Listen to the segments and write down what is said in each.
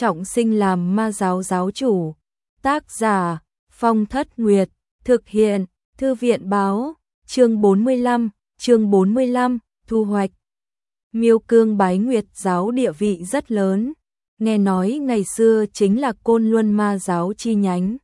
trọng sinh làm ma giáo giáo chủ. Tác giả Phong Thất Nguyệt, thực hiện Thư viện báo, chương 45, thu hoạch. Miêu Cương bái Nguyệt giáo địa vị rất lớn, nghe nói ngày xưa chính là Côn Luân ma giáo chi nhánh.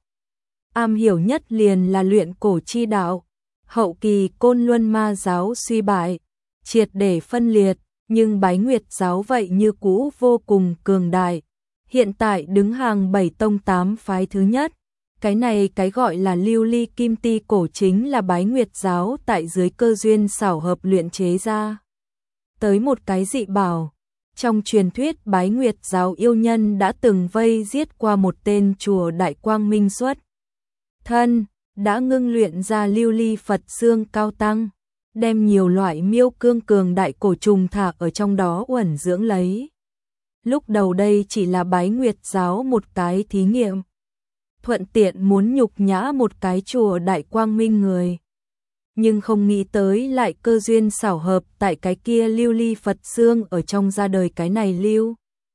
Am hiểu nhất liền là luyện cổ chi đạo, hậu kỳ Côn Luân ma giáo suy bại, triệt để phân liệt, nhưng bái Nguyệt giáo vậy như cũ vô cùng cường đại, hiện tại đứng hàng 7 tông 8 phái thứ nhất. Cái này cái gọi là lưu ly kim ti cổ chính là bái Nguyệt giáo tại dưới cơ duyên xảo hợp luyện chế ra. Tới một cái dị bảo, trong truyền thuyết bái Nguyệt giáo yêu nhân đã từng vây giết qua một tên chùa Đại Quang Minh xuất thân, đã ngưng luyện ra lưu ly Phật xương cao tăng, đem nhiều loại miêu cương cường đại cổ trùng thả ở trong đó uẩn dưỡng lấy. Lúc đầu đây chỉ là bái Nguyệt giáo một cái thí nghiệm, thuận tiện muốn nhục nhã một cái chùa Đại Quang Minh người. Nhưng không nghĩ tới lại cơ duyên xảo hợp tại cái kia lưu ly Phật xương ở trong ra đời cái này lưu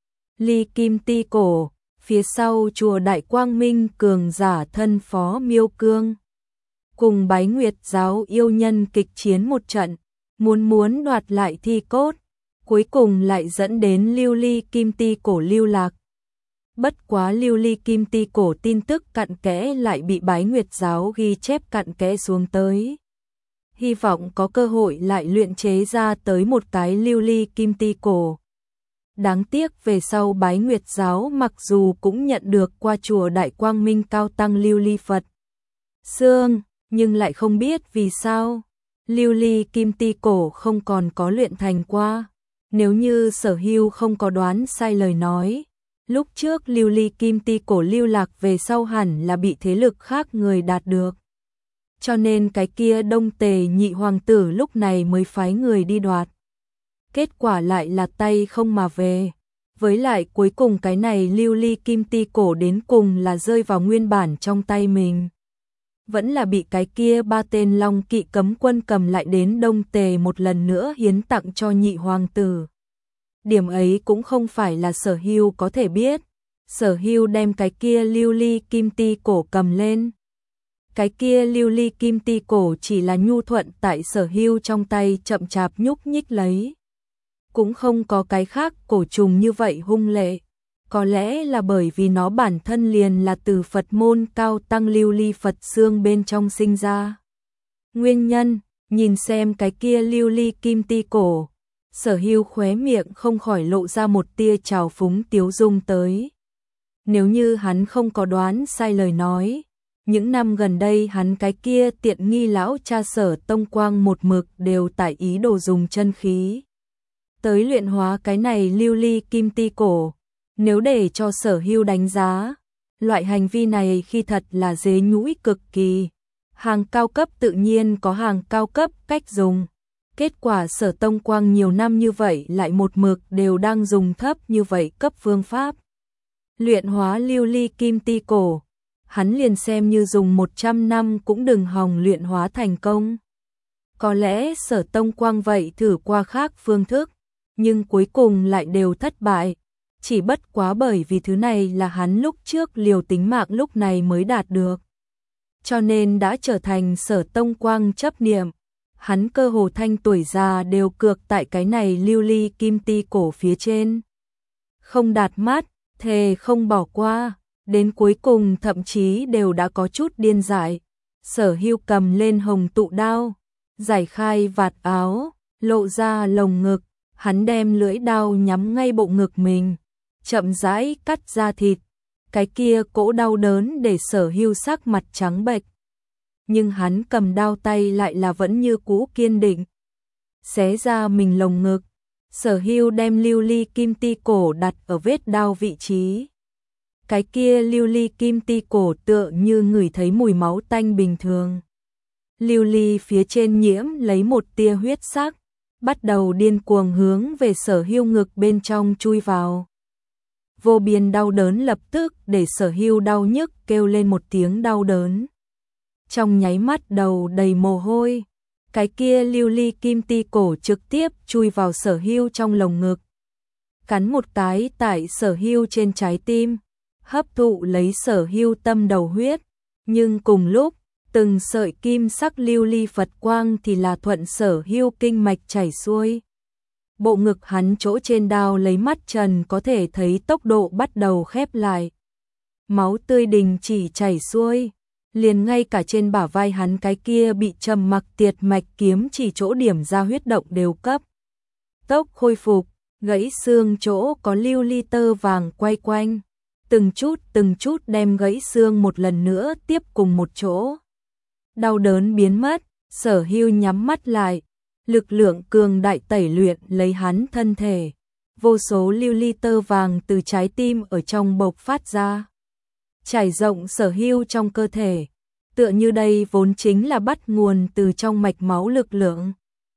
ly kim ti cổ, phía sau chùa Đại Quang Minh cường giả thân phó Miêu Cương. Cùng bái Nguyệt giáo yêu nhân kịch chiến một trận, muốn đoạt lại thi cốt, cuối cùng lại dẫn đến lưu ly kim ti cổ lưu lạc. Bất quá lưu ly kim ti cổ tin tức cặn kẽ lại bị bái Nguyệt giáo ghi chép cặn kẽ xuống tới. Hy vọng có cơ hội lại luyện chế ra tới một cái lưu ly kim ti cổ. Đáng tiếc về sau bái Nguyệt giáo mặc dù cũng nhận được qua chùa Đại Quang Minh cao tăng lưu ly Phật xương, nhưng lại không biết vì sao lưu ly kim ti cổ không còn có luyện thành qua. Nếu như Sở Hưu không có đoán sai lời nói, lúc trước lưu ly kim ti cổ lưu lạc về sau hẳn là bị thế lực khác người đạt được. Cho nên cái kia Đông Tề nhị hoàng tử lúc này mới phái người đi đoạt. Kết quả lại là tay không mà về. Với lại cuối cùng cái này lưu ly kim ti cổ đến cùng là rơi vào nguyên bản trong tay mình. Vẫn là bị cái kia 3 tên Long Kỵ cấm quân cầm lại đến Đông Tề một lần nữa hiến tặng cho nhị hoàng tử. Điểm ấy cũng không phải là Sở Hưu có thể biết. Sở Hưu đem cái kia lưu ly kim ti cổ cầm lên. Cái kia lưu ly kim ti cổ chỉ là nhu thuận tại Sở Hưu trong tay chậm chạp nhúc nhích lấy. Cũng không có cái khác cổ trùng như vậy hung lệ. Có lẽ là bởi vì nó bản thân liền là từ Phật môn cao tăng lưu ly Phật xương bên trong sinh ra. Nguyên nhân, nhìn xem cái kia lưu ly kim ti cổ, Sở Hưu khóe miệng không khỏi lộ ra một tia trào phúng tiếu dung tới. Nếu như hắn không có đoán sai lời nói, những năm gần đây hắn cái kia tiện nghi lão cha Sở Tông Quang một mực đều tại ý đồ dùng chân khí tới luyện hóa cái này lưu ly kim ti cổ. Nếu để cho Sở Hưu đánh giá, loại hành vi này khi thật là dế nhũi cực kỳ. Hàng cao cấp tự nhiên có hàng cao cấp cách dùng. Kết quả Sở Tông Quang nhiều năm như vậy lại một mực đều đang dùng thấp như vậy cấp phương pháp luyện hóa lưu ly kim ti cổ. Hắn liền xem như dùng 100 năm cũng đừng hòng luyện hóa thành công. Có lẽ Sở Tông Quang vậy thử qua khác phương thức, nhưng cuối cùng lại đều thất bại. Chỉ bất quá bởi vì thứ này là hắn lúc trước liều tính mạng lúc này mới đạt được. Cho nên đã trở thành Sở Tông Quang chấp niệm. Hắn cơ hồ thanh tuổi già đều cược tại cái này lưu ly kim ti cổ phía trên. Không đạt mát, thề không bỏ qua, đến cuối cùng thậm chí đều đã có chút điên dại. Sở Hưu cầm lên hồng tụ đao, giải khai vạt áo, lộ ra lồng ngực, hắn đem lưỡi đao nhắm ngay bộ ngực mình, chậm rãi cắt ra thịt. Cái kia cỗ đau đớn để Sở Hưu sắc mặt trắng bệch. Nhưng hắn cầm đao tay lại là vẫn như cũ kiên định. Xé ra mình lồng ngực, Sở Hưu đem lưu ly kim ti cổ đặt ở vết đao vị trí. Cái kia lưu ly kim ti cổ tựa như ngửi thấy mùi máu tanh bình thường. Lưu ly phía trên nhiễm lấy một tia huyết sắc, bắt đầu điên cuồng hướng về Sở Hưu ngực bên trong chui vào. Vô biên đau đớn lập tức để Sở Hưu đau nhức kêu lên một tiếng đau đớn. Trong nháy mắt đầu đầy mồ hôi, cái kia lưu ly kim ti cổ trực tiếp chui vào Sở Hưu trong lồng ngực. cắn một cái tại Sở Hưu trên trái tim, hấp thụ lấy Sở Hưu tâm đầu huyết, nhưng cùng lúc, từng sợi kim sắc lưu ly Phật quang thì là thuận Sở Hưu kinh mạch chảy xuôi. Bộ ngực hắn chỗ trên đao lấy mắt trần có thể thấy tốc độ bắt đầu khép lại. Máu tươi đình chỉ chảy xuôi, liền ngay cả trên bả vai hắn cái kia bị trầm mặc tiệt mạch kiếm chỉ chỗ điểm ra huyết động đều cấp tốc khôi phục, gãy xương chỗ có lưu ly tơ vàng quay quanh, từng chút đem gãy xương một lần nữa tiếp cùng một chỗ. Đau đớn biến mất, Sở Hưu nhắm mắt lại, lực lượng cường đại tẩy luyện lấy hắn thân thể, vô số lưu ly tơ vàng từ trái tim ở trong bộc phát ra, trải rộng Sở Hưu trong cơ thể, tựa như đây vốn chính là bắt nguồn từ trong mạch máu lực lượng.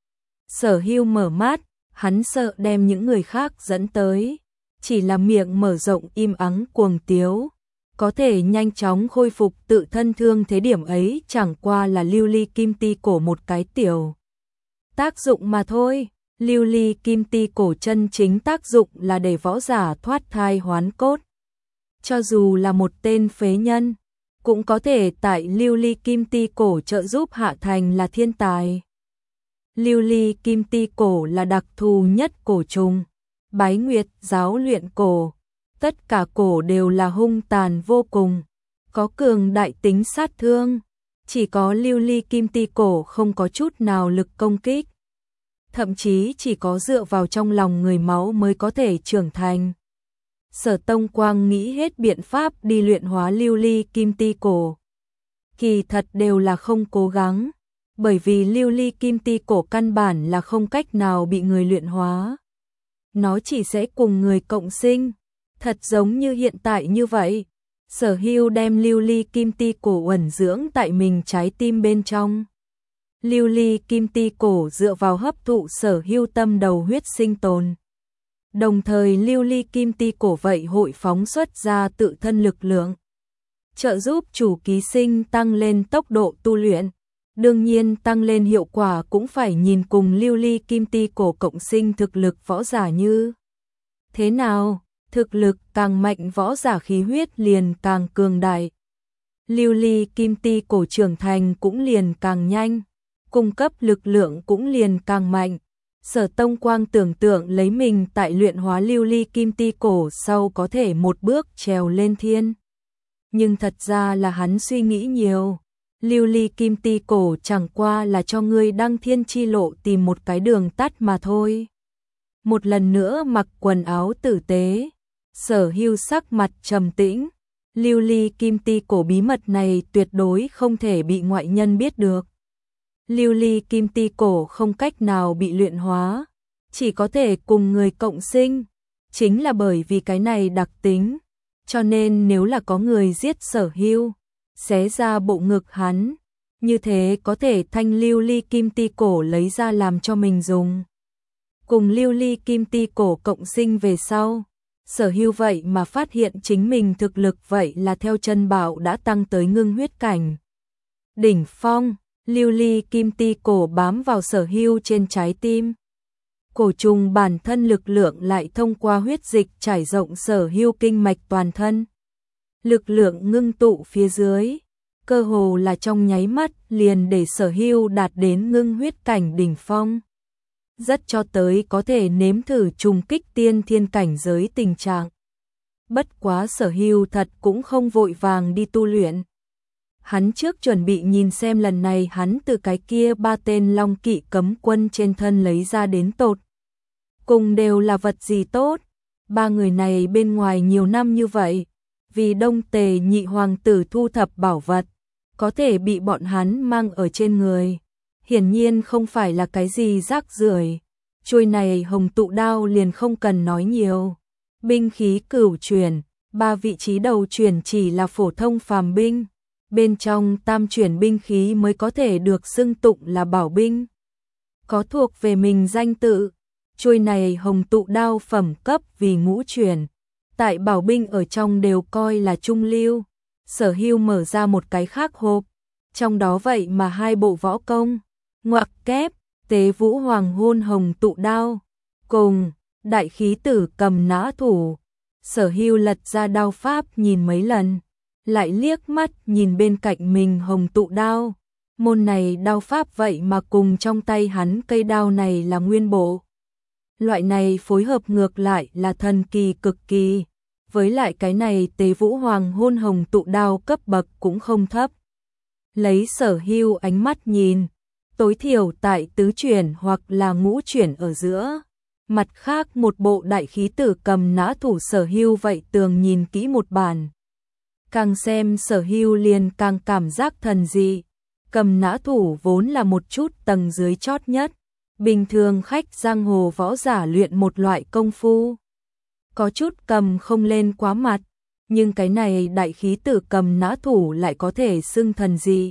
Sở Hưu mở mắt, hắn sợ đem những người khác dẫn tới, chỉ là miệng mở rộng im ắng cuồng tiếu, có thể nhanh chóng khôi phục tự thân thương thế điểm ấy chẳng qua là lưu ly kim ti cổ một cái tiểu tác dụng mà thôi. Lưu ly kim ti cổ chân chính tác dụng là để võ giả thoát thai hoán cốt. Cho dù là một tên phế nhân, cũng có thể tại lưu ly kim ti cổ trợ giúp hạ thành là thiên tài. Lưu ly kim ti cổ là đặc thù nhất cổ trùng, Bái Nguyệt giáo luyện cổ, tất cả cổ đều là hung tàn vô cùng, có cường đại tính sát thương, chỉ có lưu ly kim ti cổ không có chút nào lực công kích, thậm chí chỉ có dựa vào trong lòng người máu mới có thể trưởng thành. Sở Tông Quang nghĩ hết biện pháp đi luyện hóa lưu ly kim ti cổ. Kỳ thật đều là không cố gắng, bởi vì lưu ly kim ti cổ căn bản là không cách nào bị người luyện hóa. Nó chỉ sẽ cùng người cộng sinh, thật giống như hiện tại như vậy. Sở Hưu đem lưu ly kim ti cổ ẩn dưỡng tại mình trái tim bên trong. Lưu ly kim ti cổ dựa vào hấp thụ Sở Hưu tâm đầu huyết sinh tồn. Đồng thời lưu ly kim ti cổ vậy hội phóng xuất ra tự thân lực lượng, trợ giúp chủ ký sinh tăng lên tốc độ tu luyện. Đương nhiên tăng lên hiệu quả cũng phải nhìn cùng lưu ly kim ti cổ cộng sinh thực lực võ giả như thế nào, thực lực càng mạnh võ giả khí huyết liền càng cường đại. Lưu ly kim ti cổ trưởng thành cũng liền càng nhanh, cung cấp lực lượng cũng liền càng mạnh. Sở Tông Quang tưởng tượng lấy mình tại luyện hóa lưu ly kim ti cổ sau có thể một bước trèo lên thiên. Nhưng thật ra là hắn suy nghĩ nhiều. Lưu ly kim ti cổ chẳng qua là cho ngươi đăng thiên chi lộ tìm một cái đường tắt mà thôi. Một lần nữa mặc quần áo tử tế, Sở Hưu sắc mặt trầm tĩnh. Lưu ly kim ti cổ bí mật này tuyệt đối không thể bị ngoại nhân biết được. Lưu ly kim ti cổ không cách nào bị luyện hóa, chỉ có thể cùng người cộng sinh. Chính là bởi vì cái này đặc tính, cho nên nếu là có người giết Sở Hưu, xé ra bộ ngực hắn, như thế có thể thanh lưu ly kim ti cổ lấy ra làm cho mình dùng. Cùng lưu ly kim ti cổ cộng sinh về sau, Sở Hưu vậy mà phát hiện chính mình thực lực vậy là theo chân bảo đã tăng tới ngưng huyết cảnh đỉnh phong. Lưu ly kim ti cổ bám vào Sở Hưu trên trái tim. Cổ trùng bản thân lực lượng lại thông qua huyết dịch trải rộng Sở Hưu kinh mạch toàn thân. Lực lượng ngưng tụ phía dưới, cơ hồ là trong nháy mắt liền để Sở Hưu đạt đến ngưng huyết cảnh đỉnh phong. Rất cho tới có thể nếm thử trùng kích tiên thiên cảnh giới tình trạng. Bất quá Sở Hưu thật cũng không vội vàng đi tu luyện. Hắn trước chuẩn bị nhìn xem lần này hắn từ cái kia 3 tên long kỵ cấm quân trên thân lấy ra đến tột cùng đều là vật gì tốt. 3 người này bên ngoài nhiều năm như vậy, vì Đông Tề nhị hoàng tử thu thập bảo vật, có thể bị bọn hắn mang ở trên người, hiển nhiên không phải là cái gì rác rưởi. Chuôi này hồng tụ đao liền không cần nói nhiều. Binh khí cửu truyền, 3 vị trí đầu truyền chỉ là phổ thông phàm binh. Bên trong tam chuyển binh khí mới có thể được xưng tụng là bảo binh, có thuộc về mình danh tự. Chuôi này hồng tụ đao phẩm cấp vì ngũ chuyển, tại bảo binh ở trong đều coi là trung lưu. Sở Hưu mở ra một cái khác hộp, trong đó vậy mà 2 bộ võ công, ngoặc kép, Tế Vũ Hoàng Hôn hồng tụ đao, cùng Đại khí tử cầm nã thủ. Sở Hưu lật ra đao pháp nhìn mấy lần, lại liếc mắt nhìn bên cạnh mình hồng tụ đao. Môn này đao pháp vậy mà cùng trong tay hắn cây đao này là nguyên bộ. Loại này phối hợp ngược lại là thần kỳ cực kỳ. Với lại cái này Tế Vũ Hoàng hôn hồng tụ đao cấp bậc cũng không thấp. Lấy Sở Hưu ánh mắt nhìn, tối thiểu tại tứ chuyển hoặc là ngũ chuyển ở giữa. Mặt khác một bộ đại khí tử cầm nã thủ Sở Hưu vậy tường nhìn kỹ một bản. Càng xem Sở Hưu liền càng cảm giác thần dị. Cầm nã thủ vốn là một chút tầng dưới chót nhất. Bình thường khách giang hồ võ giả luyện một loại công phu. Có chút cầm không lên quá mặt. Nhưng cái này đại khí tử cầm nã thủ lại có thể xưng thần dị.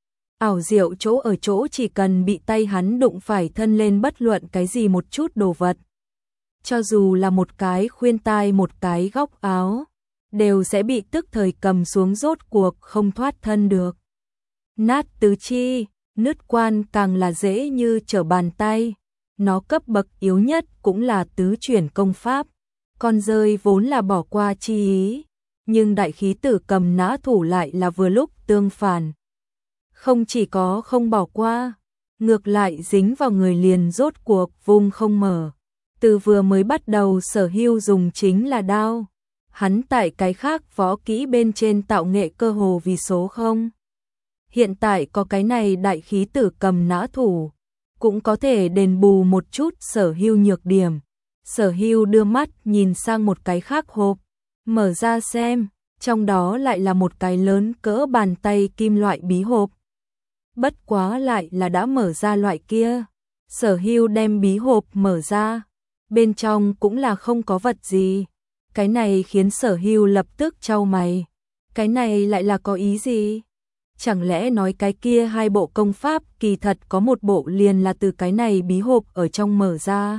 Ảo diệu chỗ ở chỗ chỉ cần bị tay hắn đụng phải thân lên bất luận cái gì một chút đồ vật. Cho dù là một cái khuyên tai một cái góc áo, đều sẽ bị tức thời cầm xuống rốt cuộc không thoát thân được. Nát tứ chi, nứt quan càng là dễ như trở bàn tay. Nó cấp bậc yếu nhất cũng là tứ chuyển công pháp. Con rơi vốn là bỏ qua chi ý, nhưng đại khí tử cầm nã thủ lại là vừa lúc tương phản. Không chỉ có không bỏ qua, ngược lại dính vào người liền rốt cuộc vung không mở. Từ vừa mới bắt đầu Sở Hưu dùng chính là đao. Hắn tại cái khác võ kỹ bên trên tạo nghệ cơ hồ vì số không. Hiện tại có cái này đại khí tử cầm nã thủ, cũng có thể đền bù một chút Sở Hưu nhược điểm. Sở Hưu đưa mắt nhìn sang một cái khác hộp, mở ra xem, trong đó lại là một cái lớn cỡ bàn tay kim loại bí hộp. Bất quá lại là đã mở ra loại kia. Sở Hưu đem bí hộp mở ra, bên trong cũng là không có vật gì. Cái này khiến Sở Hưu lập tức chau mày. Cái này lại là có ý gì? Chẳng lẽ nói cái kia hai bộ công pháp kỳ thật có một bộ liền là từ cái này bí hộp ở trong mở ra?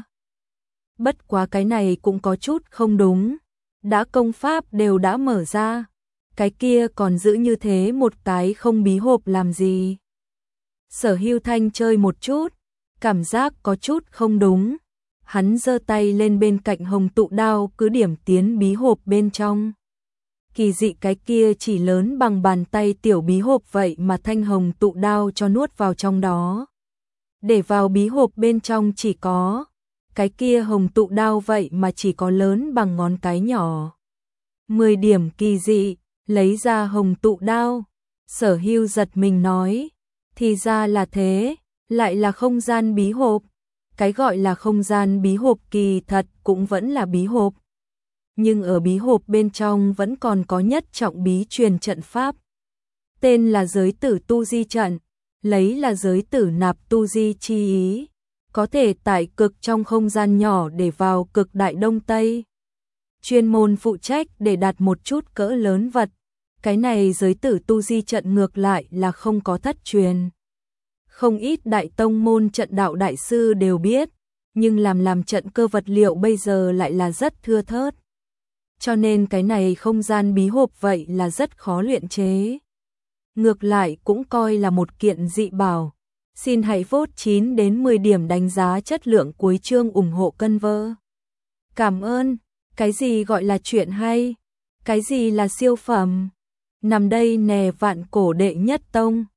Bất quá cái này cũng có chút không đúng. Đã công pháp đều đã mở ra, cái kia còn giữ như thế một cái không bí hộp làm gì? Sở Hưu Thanh chơi một chút, cảm giác có chút không đúng. Hắn giơ tay lên bên cạnh hồng tụ đao cứ điểm tiến bí hộp bên trong. Kỳ dị cái kia chỉ lớn bằng bàn tay tiểu bí hộp vậy mà thanh hồng tụ đao cho nuốt vào trong đó. Để vào bí hộp bên trong chỉ có, cái kia hồng tụ đao vậy mà chỉ có lớn bằng ngón cái nhỏ. 10 điểm kỳ dị, lấy ra hồng tụ đao. Sở Hưu giật mình nói, thì ra là thế, lại là không gian bí hộp. Cái gọi là không gian bí hộp kỳ thật cũng vẫn là bí hộp. Nhưng ở bí hộp bên trong vẫn còn có nhất trọng bí truyền trận pháp. Tên là giới tử tu di trận, lấy là giới tử nạp tu di chi ý. Có thể tại cực trong không gian nhỏ để vào cực đại đông tây. Chuyên môn phụ trách để đặt một chút cỡ lớn vật. Cái này giới tử tu di trận ngược lại là không có thất truyền. Không ít đại tông môn trận đạo đại sư đều biết, nhưng làm trận cơ vật liệu bây giờ lại là rất thưa thớt. Cho nên cái này không gian bí hộp vậy là rất khó luyện chế. Ngược lại cũng coi là một kiện dị bảo. Xin hãy vote 9 đến 10 điểm đánh giá chất lượng cuối chương ủng hộ cân vơ. Cảm ơn. Cái gì gọi là chuyện hay? Cái gì là siêu phẩm? Nằm đây nè vạn cổ đệ nhất tông.